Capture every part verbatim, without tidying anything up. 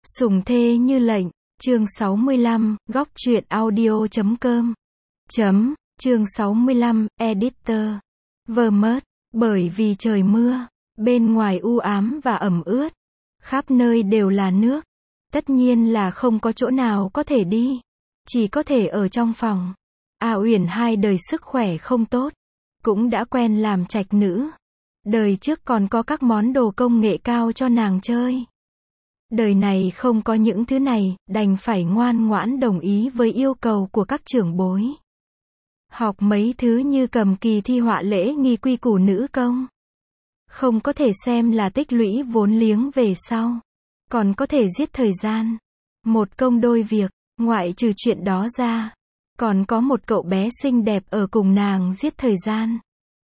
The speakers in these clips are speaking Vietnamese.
Sủng thê như lệnh, chương sáu mươi lăm, góc truyện audio chấm com. Chấm, chương sáu mươi lăm, editor. Vermont, bởi vì trời mưa, bên ngoài u ám và ẩm ướt, khắp nơi đều là nước. Tất nhiên là không có chỗ nào có thể đi, chỉ có thể ở trong phòng. A Uyển hai đời sức khỏe không tốt, cũng đã quen làm trạch nữ. Đời trước còn có các món đồ công nghệ cao cho nàng chơi. Đời này không có những thứ này, đành phải ngoan ngoãn đồng ý với yêu cầu của các trưởng bối. Học mấy thứ như cầm kỳ thi họa lễ nghi quy củ nữ công. Không có thể xem là tích lũy vốn liếng về sau. Còn có thể giết thời gian. Một công đôi việc, ngoại trừ chuyện đó ra. Còn có một cậu bé xinh đẹp ở cùng nàng giết thời gian.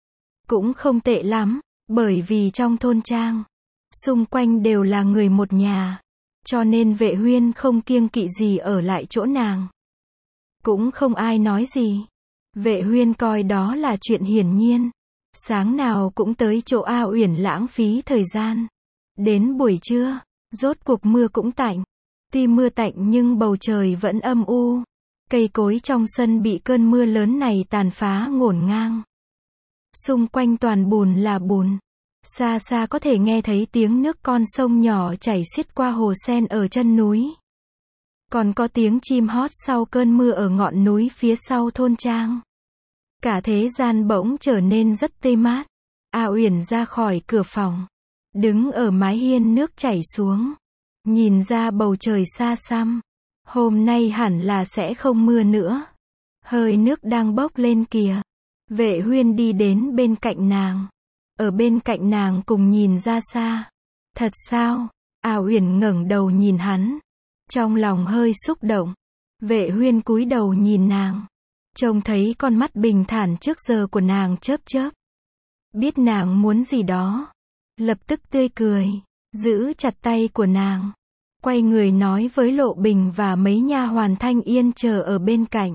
Cũng không tệ lắm, bởi vì trong thôn trang, xung quanh đều là người một nhà, cho nên Vệ Huyên không kiêng kỵ gì ở lại chỗ nàng. Cũng không ai nói gì. Vệ Huyên coi đó là chuyện hiển nhiên. Sáng nào cũng tới chỗ A Uyển lãng phí thời gian. Đến buổi trưa, rốt cuộc mưa cũng tạnh. Tuy mưa tạnh nhưng bầu trời vẫn âm u. Cây cối trong sân bị cơn mưa lớn này tàn phá ngổn ngang. Xung quanh toàn bùn là bùn. Xa xa có thể nghe thấy tiếng nước con sông nhỏ chảy xiết qua hồ sen ở chân núi. Còn có tiếng chim hót sau cơn mưa ở ngọn núi phía sau thôn trang. Cả thế gian bỗng trở nên rất tươi mát. A Uyển ra khỏi cửa phòng, đứng ở mái hiên nước chảy xuống, nhìn ra bầu trời xa xăm. Hôm nay hẳn là sẽ không mưa nữa. Hơi nước đang bốc lên kìa. Vệ Huyên đi đến bên cạnh nàng. Ở bên cạnh nàng cùng nhìn ra xa. Thật sao? A Uyển ngẩng đầu nhìn hắn. Trong lòng hơi xúc động. Vệ Huyên cúi đầu nhìn nàng. Trông thấy con mắt bình thản trước giờ của nàng chớp chớp. Biết nàng muốn gì đó. Lập tức tươi cười. Giữ chặt tay của nàng. Quay người nói với Lộ Bình và mấy nha hoàn Thanh Yên chờ ở bên cạnh.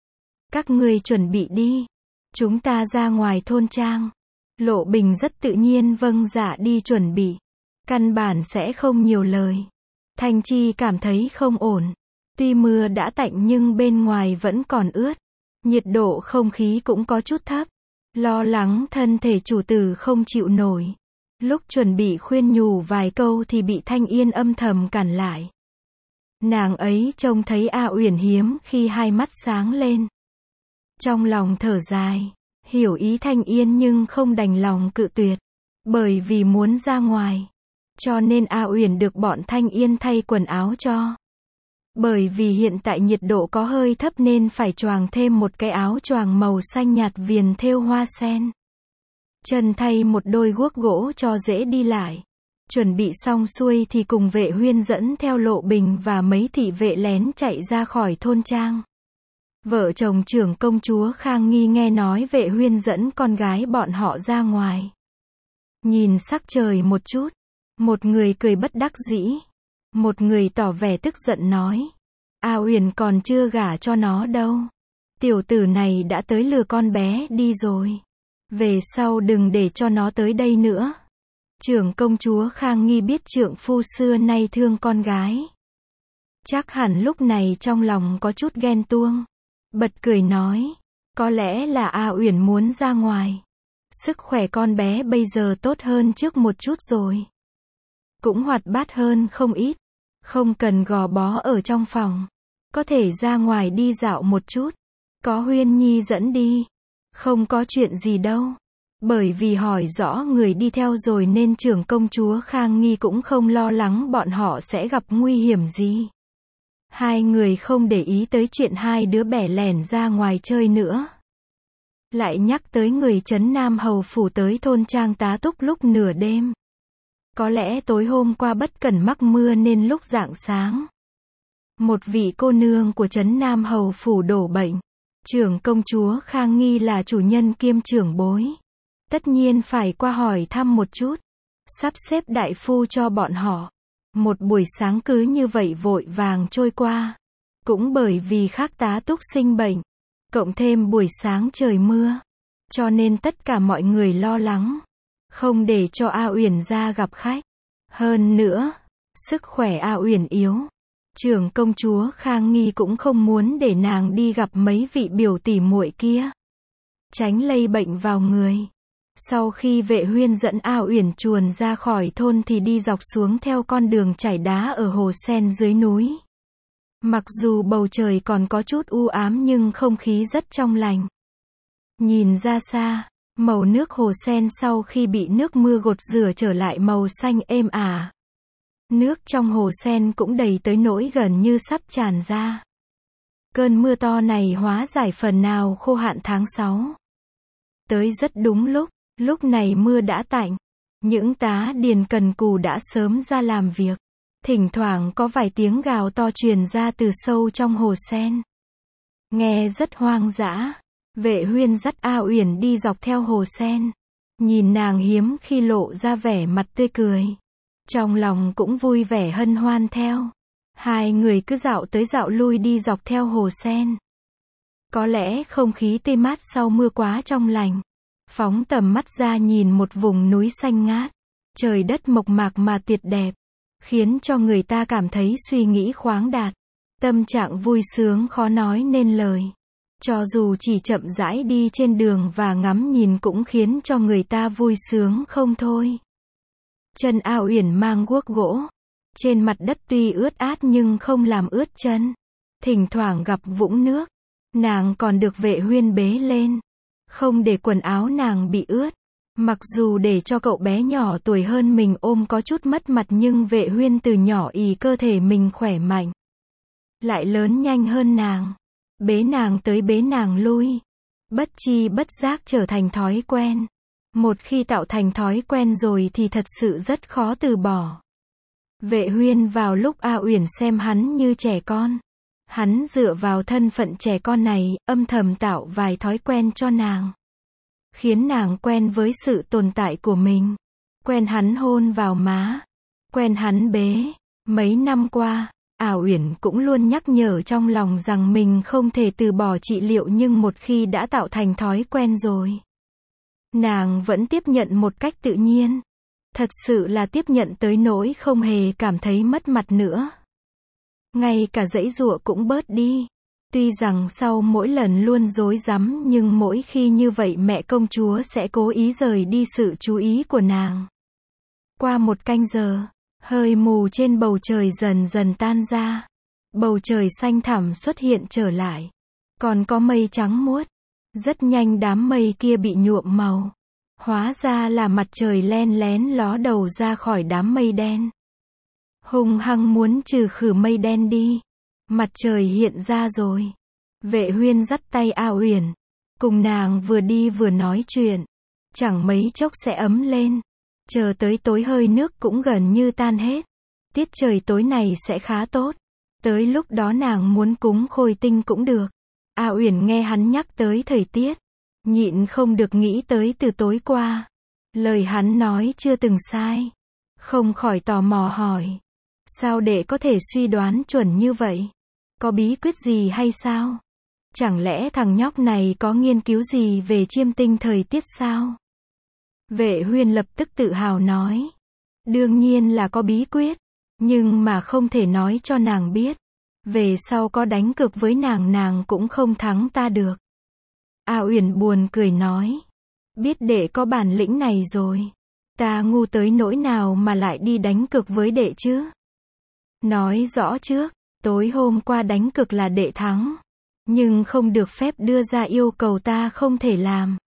Các ngươi chuẩn bị đi. Chúng ta ra ngoài thôn trang. Lộ Bình rất tự nhiên vâng dạ đi chuẩn bị. Căn bản sẽ không nhiều lời. Thanh Chi cảm thấy không ổn. Tuy mưa đã tạnh nhưng bên ngoài vẫn còn ướt. Nhiệt độ không khí cũng có chút thấp. Lo lắng thân thể chủ tử không chịu nổi. Lúc chuẩn bị khuyên nhủ vài câu thì bị Thanh Yên âm thầm cản lại. Nàng ấy trông thấy A Uyển hiếm khi hai mắt sáng lên. Trong lòng thở dài. Hiểu ý Thanh Yên nhưng không đành lòng cự tuyệt. Bởi vì muốn ra ngoài. Cho nên A Uyển được bọn Thanh Yên thay quần áo cho. Bởi vì hiện tại nhiệt độ có hơi thấp nên phải choàng thêm một cái áo choàng màu xanh nhạt viền thêu hoa sen. Chân thay một đôi guốc gỗ cho dễ đi lại. Chuẩn bị xong xuôi thì cùng Vệ Huyên dẫn theo Lộ Bình và mấy thị vệ lén chạy ra khỏi thôn trang. Vợ chồng trưởng công chúa Khang Nghi nghe nói Vệ Huyên dẫn con gái bọn họ ra ngoài. Nhìn sắc trời một chút. Một người cười bất đắc dĩ. Một người tỏ vẻ tức giận nói. A Uyển còn chưa gả cho nó đâu. Tiểu tử này đã tới lừa con bé đi rồi. Về sau đừng để cho nó tới đây nữa. Trưởng công chúa Khang Nghi biết trượng phu xưa nay thương con gái. Chắc hẳn lúc này trong lòng có chút ghen tuông. Bật cười nói. Có lẽ là A Uyển muốn ra ngoài. Sức khỏe con bé bây giờ tốt hơn trước một chút rồi. Cũng hoạt bát hơn không ít. Không cần gò bó ở trong phòng. Có thể ra ngoài đi dạo một chút. Có Huyên Nhi dẫn đi. Không có chuyện gì đâu. Bởi vì hỏi rõ người đi theo rồi nên trưởng công chúa Khang Nghi cũng không lo lắng bọn họ sẽ gặp nguy hiểm gì. Hai người không để ý tới chuyện hai đứa bẻ lẻn ra ngoài chơi nữa. Lại nhắc tới người trấn Nam Hầu phủ tới thôn trang tá túc lúc nửa đêm. Có lẽ tối hôm qua bất cẩn mắc mưa nên lúc rạng sáng. Một vị cô nương của trấn Nam Hầu phủ đổ bệnh. Trưởng công chúa Khang Nghi là chủ nhân kiêm trưởng bối. Tất nhiên phải qua hỏi thăm một chút. Sắp xếp đại phu cho bọn họ. Một buổi sáng cứ như vậy vội vàng trôi qua. Cũng bởi vì khác tá túc sinh bệnh. Cộng thêm buổi sáng trời mưa. Cho nên tất cả mọi người lo lắng. Không để cho A Uyển ra gặp khách. Hơn nữa, Sức khỏe A Uyển yếu. Trưởng công chúa Khang Nghi cũng không muốn để nàng đi gặp mấy vị biểu tỷ muội kia, tránh lây bệnh vào người. Sau khi Vệ Huyên dẫn A Uyển chuồn ra khỏi thôn thì đi dọc xuống theo con đường chảy đá ở hồ sen dưới núi. Mặc dù bầu trời còn có chút u ám nhưng không khí rất trong lành. Nhìn ra xa, màu nước hồ sen sau khi bị nước mưa gột rửa trở lại màu xanh êm ả. Nước trong hồ sen cũng đầy tới nỗi gần như sắp tràn ra. Cơn mưa to này hóa giải phần nào khô hạn tháng sáu. Tới rất đúng lúc, lúc này mưa đã tạnh. Những tá điền cần cù đã sớm ra làm việc. Thỉnh thoảng có vài tiếng gào to truyền ra từ sâu trong hồ sen. Nghe rất hoang dã. Vệ Huyên dắt A Uyển đi dọc theo hồ sen. Nhìn nàng hiếm khi lộ ra vẻ mặt tươi cười. Trong lòng cũng vui vẻ hân hoan theo. Hai người cứ dạo tới dạo lui đi dọc theo hồ sen. Có lẽ không khí tươi mát sau mưa quá trong lành. Phóng tầm mắt ra nhìn một vùng núi xanh ngát. Trời đất mộc mạc mà tuyệt đẹp. Khiến cho người ta cảm thấy suy nghĩ khoáng đạt. Tâm trạng vui sướng khó nói nên lời. Cho dù chỉ chậm rãi đi trên đường và ngắm nhìn cũng khiến cho người ta vui sướng không thôi. Chân A Uyển mang guốc gỗ. Trên mặt đất tuy ướt át nhưng không làm ướt chân. Thỉnh thoảng gặp vũng nước. Nàng còn được Vệ Huyên bế lên. Không để quần áo nàng bị ướt. Mặc dù để cho cậu bé nhỏ tuổi hơn mình ôm có chút mất mặt nhưng Vệ Huyên từ nhỏ ỷ cơ thể mình khỏe mạnh. Lại lớn nhanh hơn nàng. Bế nàng tới bế nàng lui. Bất chi bất giác trở thành thói quen. Một khi tạo thành thói quen rồi thì thật sự rất khó từ bỏ. Vệ Huyên vào lúc A Uyển xem hắn như trẻ con. Hắn dựa vào thân phận trẻ con này, âm thầm tạo vài thói quen cho nàng. Khiến nàng quen với sự tồn tại của mình. Quen hắn hôn vào má. Quen hắn bế. Mấy năm qua, A Uyển cũng luôn nhắc nhở trong lòng rằng mình không thể từ bỏ trị liệu nhưng một khi đã tạo thành thói quen rồi. Nàng vẫn tiếp nhận một cách tự nhiên. Thật sự là tiếp nhận tới nỗi không hề cảm thấy mất mặt nữa. Ngay cả giãy giụa cũng bớt đi. Tuy rằng sau mỗi lần luôn rối rắm nhưng mỗi khi như vậy mẹ công chúa sẽ cố ý rời đi sự chú ý của nàng. Qua một canh giờ, hơi mù trên bầu trời dần dần tan ra. Bầu trời xanh thẳm xuất hiện trở lại. Còn có mây trắng muốt. Rất nhanh đám mây kia bị nhuộm màu. Hóa ra là mặt trời len lén ló đầu ra khỏi đám mây đen. Hung hăng muốn trừ khử mây đen đi. Mặt trời hiện ra rồi. Vệ Huyên dắt tay A Uyển. Cùng nàng vừa đi vừa nói chuyện. Chẳng mấy chốc sẽ ấm lên. Chờ tới tối hơi nước cũng gần như tan hết. Tiết trời tối này sẽ khá tốt. Tới lúc đó nàng muốn cúng khôi tinh cũng được. A Uyển nghe hắn nhắc tới thời tiết. Nhịn không được nghĩ tới từ tối qua. Lời hắn nói chưa từng sai. Không khỏi tò mò hỏi. Sao đệ có thể suy đoán chuẩn như vậy? Có bí quyết gì hay sao? Chẳng lẽ thằng nhóc này có nghiên cứu gì về chiêm tinh thời tiết sao? Vệ Huyên lập tức tự hào nói. Đương nhiên là có bí quyết. Nhưng mà không thể nói cho nàng biết. Về sau có đánh cược với nàng nàng cũng không thắng ta được. A Uyển buồn cười nói. Biết đệ có bản lĩnh này rồi. Ta ngu tới nỗi nào mà lại đi đánh cược với đệ chứ? Nói rõ trước, tối hôm qua đánh cược là đệ thắng. Nhưng không được phép đưa ra yêu cầu ta không thể làm.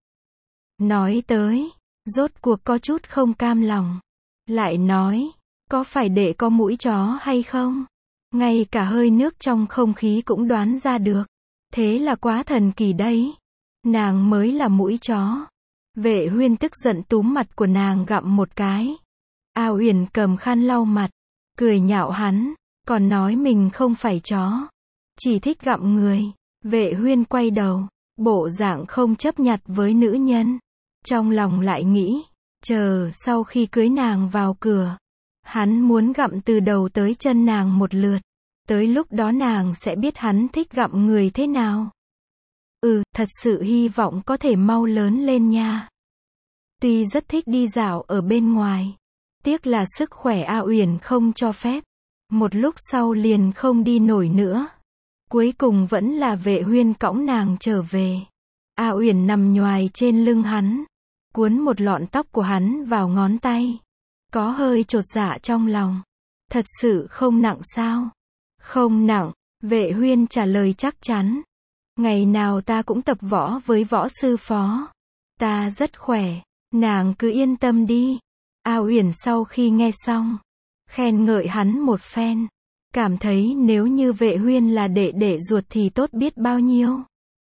Nói tới, rốt cuộc có chút không cam lòng. Lại nói, có phải đệ có mũi chó hay không? Ngay cả hơi nước trong không khí cũng đoán ra được. Thế là quá thần kỳ đấy. Nàng mới là mũi chó. Vệ Huyên tức giận túm mặt của nàng gặm một cái. A Uyển cầm khăn lau mặt, cười nhạo hắn, còn nói mình không phải chó, chỉ thích gặm người. Vệ Huyên quay đầu, bộ dạng không chấp nhặt với nữ nhân. Trong lòng lại nghĩ, chờ sau khi cưới nàng vào cửa, hắn muốn gặm từ đầu tới chân nàng một lượt. Tới lúc đó nàng sẽ biết hắn thích gặm người thế nào. Ừ, thật sự hy vọng có thể mau lớn lên nha. Tuy rất thích đi dạo ở bên ngoài, Tiếc là sức khỏe A Uyển không cho phép. Một lúc sau liền không đi nổi nữa. Cuối cùng vẫn là Vệ Huyên cõng nàng trở về. A Uyển nằm nhoài trên lưng hắn, cuốn một lọn tóc của hắn vào ngón tay. Có hơi chột dạ trong lòng. Thật sự không nặng sao? Không nặng, Vệ Huyên trả lời chắc chắn. Ngày nào ta cũng tập võ với võ sư phó. Ta rất khỏe, nàng cứ yên tâm đi. A Uyển sau khi nghe xong, khen ngợi hắn một phen. Cảm thấy nếu như Vệ Huyên là đệ đệ ruột thì tốt biết bao nhiêu.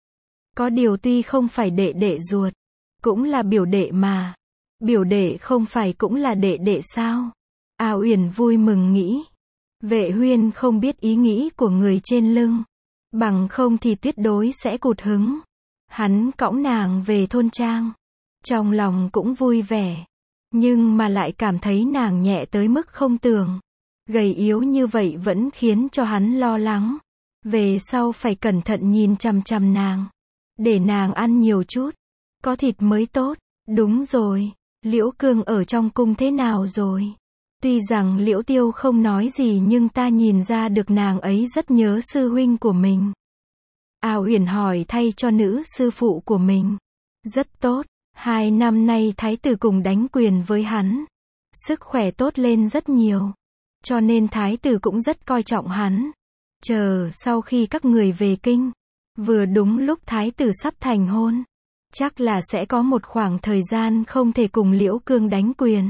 Có điều tuy không phải đệ đệ ruột, cũng là biểu đệ mà. Biểu đệ không phải cũng là đệ đệ sao? A Uyển vui mừng nghĩ. Vệ Huyên không biết ý nghĩ của người trên lưng. Bằng không thì tuyệt đối sẽ cụt hứng. Hắn cõng nàng về thôn trang. Trong lòng cũng vui vẻ. Nhưng mà lại cảm thấy nàng nhẹ tới mức không tưởng. Gầy yếu như vậy vẫn khiến cho hắn lo lắng. Về sau phải cẩn thận nhìn chằm chằm nàng. Để nàng ăn nhiều chút. Có thịt mới tốt. Đúng rồi. Liễu Cương ở trong cung thế nào rồi? Tuy rằng Liễu Tiêu không nói gì nhưng ta nhìn ra được nàng ấy rất nhớ sư huynh của mình. A Uyển hỏi thay cho nữ sư phụ của mình. Rất tốt. Hai năm nay thái tử cùng đánh quyền với hắn. Sức khỏe tốt lên rất nhiều. Cho nên thái tử cũng rất coi trọng hắn. Chờ sau khi các người về kinh. Vừa đúng lúc thái tử sắp thành hôn. Chắc là sẽ có một khoảng thời gian không thể cùng Liễu Cương đánh quyền.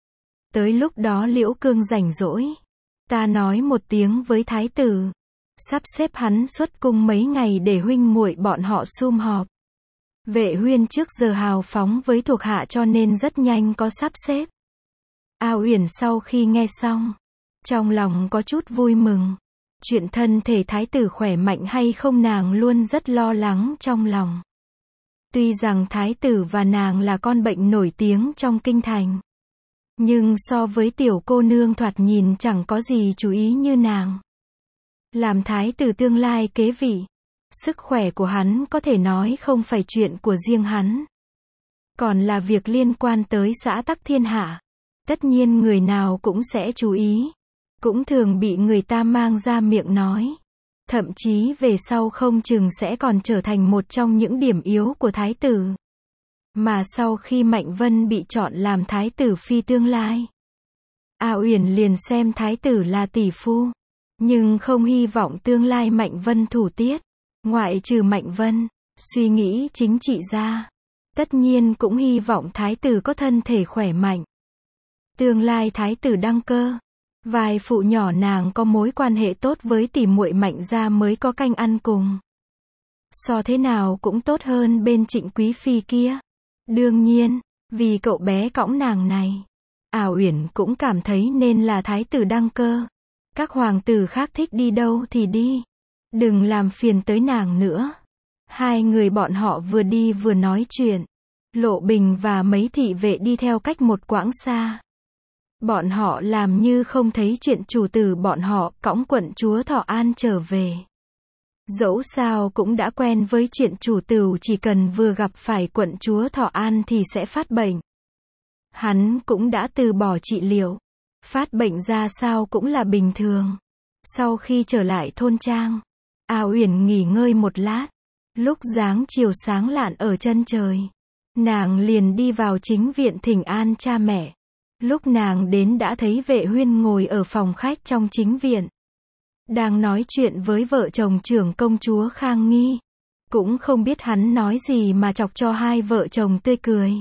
Tới lúc đó Liễu Cương rảnh rỗi. Ta nói một tiếng với thái tử. Sắp xếp hắn xuất cung mấy ngày để huynh muội bọn họ sum họp. Vệ Huyên trước giờ hào phóng với thuộc hạ cho nên rất nhanh có sắp xếp. A Uyển sau khi nghe xong, trong lòng có chút vui mừng. Chuyện thân thể thái tử khỏe mạnh hay không nàng luôn rất lo lắng trong lòng. Tuy rằng thái tử và nàng là con bệnh nổi tiếng trong kinh thành. Nhưng so với tiểu cô nương thoạt nhìn chẳng có gì chú ý như nàng. Làm thái tử tương lai kế vị. Sức khỏe của hắn có thể nói không phải chuyện của riêng hắn. Còn là việc liên quan tới xã tắc thiên hạ. Tất nhiên người nào cũng sẽ chú ý. Cũng thường bị người ta mang ra miệng nói. Thậm chí về sau không chừng sẽ còn trở thành một trong những điểm yếu của thái tử. Mà sau khi Mạnh Vân bị chọn làm thái tử phi tương lai, A Uyển liền xem thái tử là tỷ phu. Nhưng không hy vọng tương lai Mạnh Vân thủ tiết. Ngoại trừ Mạnh Vân, suy nghĩ chính trị ra. Tất nhiên cũng hy vọng thái tử có thân thể khỏe mạnh. Tương lai thái tử đăng cơ. Vài phụ nhỏ nàng có mối quan hệ tốt với tỷ muội Mạnh gia mới có canh ăn cùng. So thế nào cũng tốt hơn bên Trịnh Quý Phi kia. Đương nhiên, vì cậu bé cõng nàng này, A Uyển cũng cảm thấy nên là thái tử đăng cơ. Các hoàng tử khác thích đi đâu thì đi. Đừng làm phiền tới nàng nữa. Hai người bọn họ vừa đi vừa nói chuyện. Lộ Bình và mấy thị vệ đi theo cách một quãng xa. Bọn họ làm như không thấy chuyện chủ tử bọn họ cõng quận chúa Thọ An trở về. Dẫu sao cũng đã quen với chuyện chủ tử chỉ cần vừa gặp phải quận chúa Thọ An thì sẽ phát bệnh. Hắn cũng đã từ bỏ trị liệu. Phát bệnh ra sao cũng là bình thường. Sau khi trở lại thôn trang, A Uyển nghỉ ngơi một lát. Lúc dáng chiều sáng lạn ở chân trời, nàng liền đi vào chính viện thỉnh an cha mẹ. Lúc nàng đến đã thấy Vệ Huyên ngồi ở phòng khách trong chính viện. Đang nói chuyện với vợ chồng trưởng công chúa Khang Nghi. Cũng không biết hắn nói gì mà chọc cho hai vợ chồng tươi cười.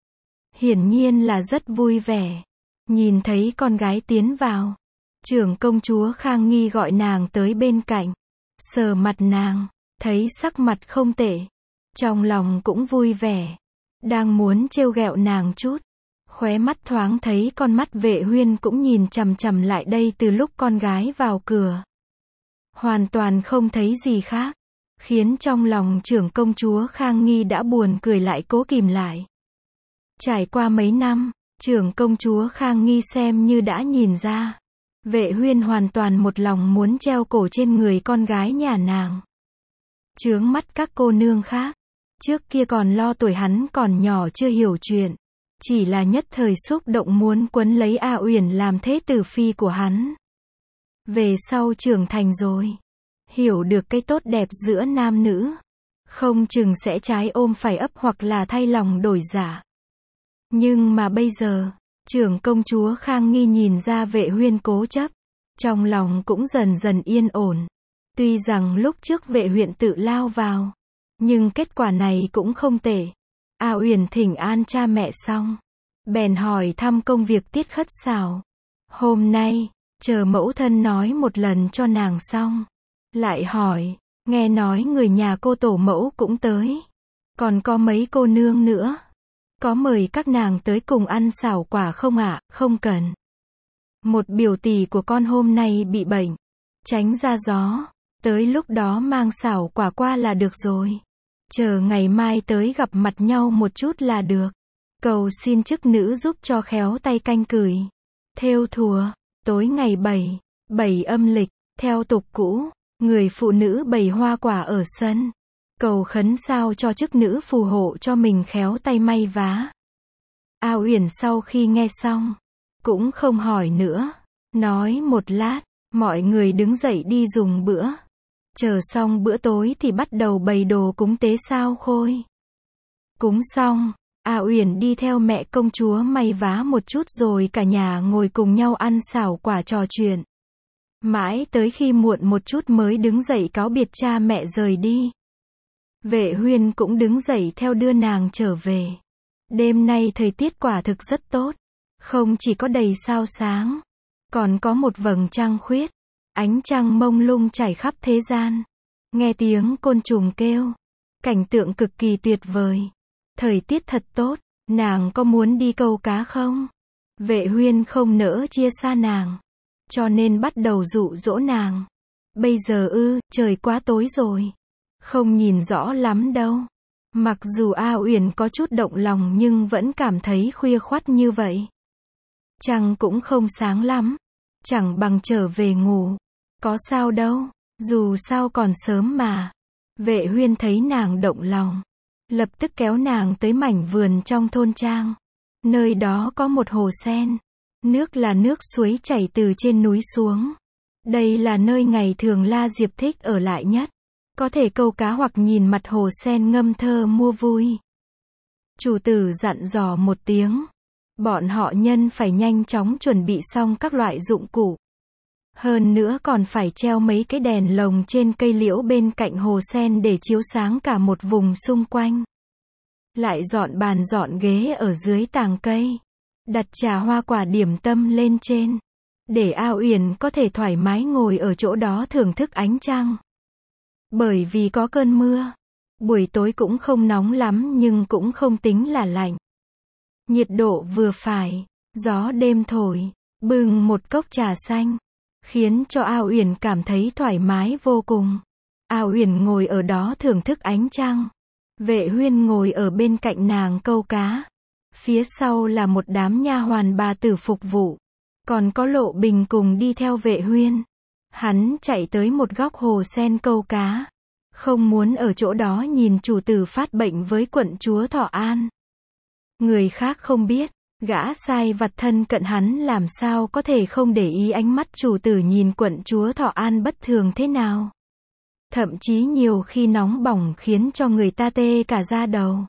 Hiển nhiên là rất vui vẻ. Nhìn thấy con gái tiến vào, trưởng công chúa Khang Nghi gọi nàng tới bên cạnh. Sờ mặt nàng, thấy sắc mặt không tệ. Trong lòng cũng vui vẻ. Đang muốn trêu ghẹo nàng chút. Khóe mắt thoáng thấy con mắt Vệ Huyên cũng nhìn chằm chằm lại đây từ lúc con gái vào cửa. Hoàn toàn không thấy gì khác. Khiến trong lòng trưởng công chúa Khang Nghi đã buồn cười lại cố kìm lại. Trải qua mấy năm, trưởng công chúa Khang Nghi xem như đã nhìn ra. Vệ Huyên hoàn toàn một lòng muốn treo cổ trên người con gái nhà nàng. Chướng mắt các cô nương khác. Trước kia còn lo tuổi hắn còn nhỏ chưa hiểu chuyện. chỉ là nhất thời xúc động muốn quấn lấy A Uyển làm thế tử phi của hắn. Về sau trưởng thành rồi, hiểu được cái tốt đẹp giữa nam nữ, không chừng sẽ trái ôm phải ấp hoặc là thay lòng đổi dạ. Nhưng mà bây giờ, trưởng công chúa Khang Nghi nhìn ra Vệ Huyên cố chấp, trong lòng cũng dần dần yên ổn. Tuy rằng lúc trước Vệ Huyên tự lao vào, nhưng kết quả này cũng không tệ. A Uyển thỉnh an cha mẹ xong, bèn hỏi thăm công việc Tiết Khất Xảo. Hôm nay, chờ mẫu thân nói một lần cho nàng xong, lại hỏi, nghe nói người nhà cô tổ mẫu cũng tới, còn có mấy cô nương nữa, có mời các nàng tới cùng ăn xảo quả không ạ? Không cần. Một biểu tỷ của con hôm nay bị bệnh, tránh ra gió, tới lúc đó mang xảo quả qua là được rồi. Chờ ngày mai tới gặp mặt nhau một chút là được. Cầu xin chức nữ giúp cho khéo tay canh cửi, thêu thùa. Tối ngày bảy, bảy âm lịch, theo tục cũ, người phụ nữ bày hoa quả ở sân, cầu khấn sao cho chức nữ phù hộ cho mình khéo tay may vá. A Uyển sau khi nghe xong, cũng không hỏi nữa, nói một lát, mọi người đứng dậy đi dùng bữa. Chờ xong bữa tối thì bắt đầu bày đồ cúng tế sao khôi. Cúng xong, A Uyển đi theo mẹ công chúa may vá một chút rồi cả nhà ngồi cùng nhau ăn xảo quả trò chuyện. Mãi tới khi muộn một chút mới đứng dậy cáo biệt cha mẹ rời đi. Vệ Huyên cũng đứng dậy theo đưa nàng trở về. Đêm nay thời tiết quả thực rất tốt. Không chỉ có đầy sao sáng, còn có một vầng trăng khuyết. Ánh trăng mông lung trải khắp thế gian. Nghe tiếng côn trùng kêu. Cảnh tượng cực kỳ tuyệt vời. Thời tiết thật tốt, nàng có muốn đi câu cá không? Vệ Huyên không nỡ chia xa nàng, cho nên bắt đầu dụ dỗ nàng. Bây giờ ư, trời quá tối rồi, không nhìn rõ lắm đâu. Mặc dù A Uyển có chút động lòng nhưng vẫn cảm thấy khuya khoắt như vậy. Trăng cũng không sáng lắm, chẳng bằng trở về ngủ. Có sao đâu, dù sao còn sớm mà. Vệ Huyên thấy nàng động lòng, lập tức kéo nàng tới mảnh vườn trong thôn trang. Nơi đó có một hồ sen. Nước là nước suối chảy từ trên núi xuống. Đây là nơi ngày thường La Diệp thích ở lại nhất. Có thể câu cá hoặc nhìn mặt hồ sen ngâm thơ mua vui. Chủ tử dặn dò một tiếng. Bọn họ nhân phải nhanh chóng chuẩn bị xong các loại dụng cụ. Hơn nữa còn phải treo mấy cái đèn lồng trên cây liễu bên cạnh hồ sen để chiếu sáng cả một vùng xung quanh. Lại dọn bàn dọn ghế ở dưới tàng cây. Đặt trà hoa quả điểm tâm lên trên. Để A Uyển có thể thoải mái ngồi ở chỗ đó thưởng thức ánh trăng. Bởi vì có cơn mưa, buổi tối cũng không nóng lắm nhưng cũng không tính là lạnh. Nhiệt độ vừa phải, gió đêm thổi, bưng một cốc trà xanh, khiến cho A Uyển cảm thấy thoải mái vô cùng. A Uyển ngồi ở đó thưởng thức ánh trăng. Vệ Huyên ngồi ở bên cạnh nàng câu cá. Phía sau là một đám nha hoàn bà tử phục vụ. Còn có Lộ Bình cùng đi theo Vệ Huyên. Hắn chạy tới một góc hồ sen câu cá. Không muốn ở chỗ đó nhìn chủ tử phát bệnh với quận chúa Thọ An. Người khác không biết, gã sai vặt thân cận hắn làm sao có thể không để ý ánh mắt chủ tử nhìn quận chúa Thọ An bất thường thế nào. Thậm chí nhiều khi nóng bỏng khiến cho người ta tê cả da đầu.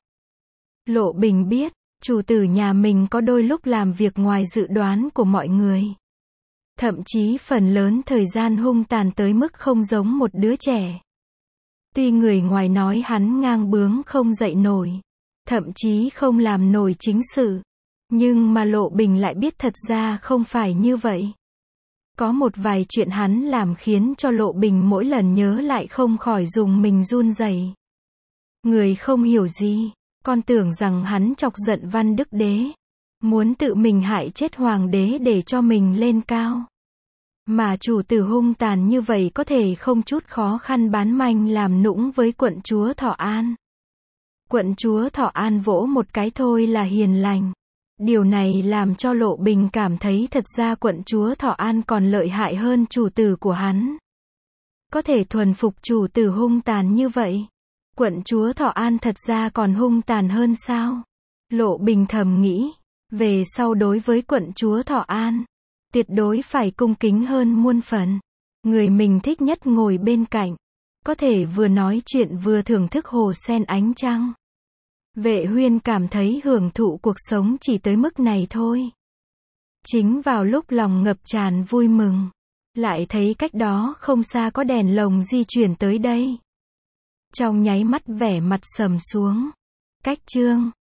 Lộ Bình biết, chủ tử nhà mình có đôi lúc làm việc ngoài dự đoán của mọi người. Thậm chí phần lớn thời gian hung tàn tới mức không giống một đứa trẻ. Tuy người ngoài nói hắn ngang bướng không dậy nổi, thậm chí không làm nổi chính sự, nhưng mà Lộ Bình lại biết thật ra không phải như vậy. Có một vài chuyện hắn làm khiến cho Lộ Bình mỗi lần nhớ lại không khỏi dùng mình run rẩy. Người không hiểu gì, con tưởng rằng hắn chọc giận Văn Đức Đế, muốn tự mình hại chết hoàng đế để cho mình lên cao. Mà chủ tử hung tàn như vậy có thể không chút khó khăn bán manh làm nũng với quận chúa Thọ An. Quận chúa Thọ An vỗ một cái thôi là hiền lành. Điều này làm cho Lộ Bình cảm thấy thật ra quận chúa Thọ An còn lợi hại hơn chủ tử của hắn. Có thể thuần phục chủ tử hung tàn như vậy. Quận chúa Thọ An thật ra còn hung tàn hơn sao? Lộ Bình thầm nghĩ. Về sau đối với quận chúa Thọ An, tuyệt đối phải cung kính hơn muôn phần. Người mình thích nhất ngồi bên cạnh, có thể vừa nói chuyện vừa thưởng thức hồ sen ánh trăng. Vệ Huyên cảm thấy hưởng thụ cuộc sống chỉ tới mức này thôi. Chính vào lúc lòng ngập tràn vui mừng, lại thấy cách đó không xa có đèn lồng di chuyển tới đây. Trong nháy mắt vẻ mặt sầm xuống. Cách chương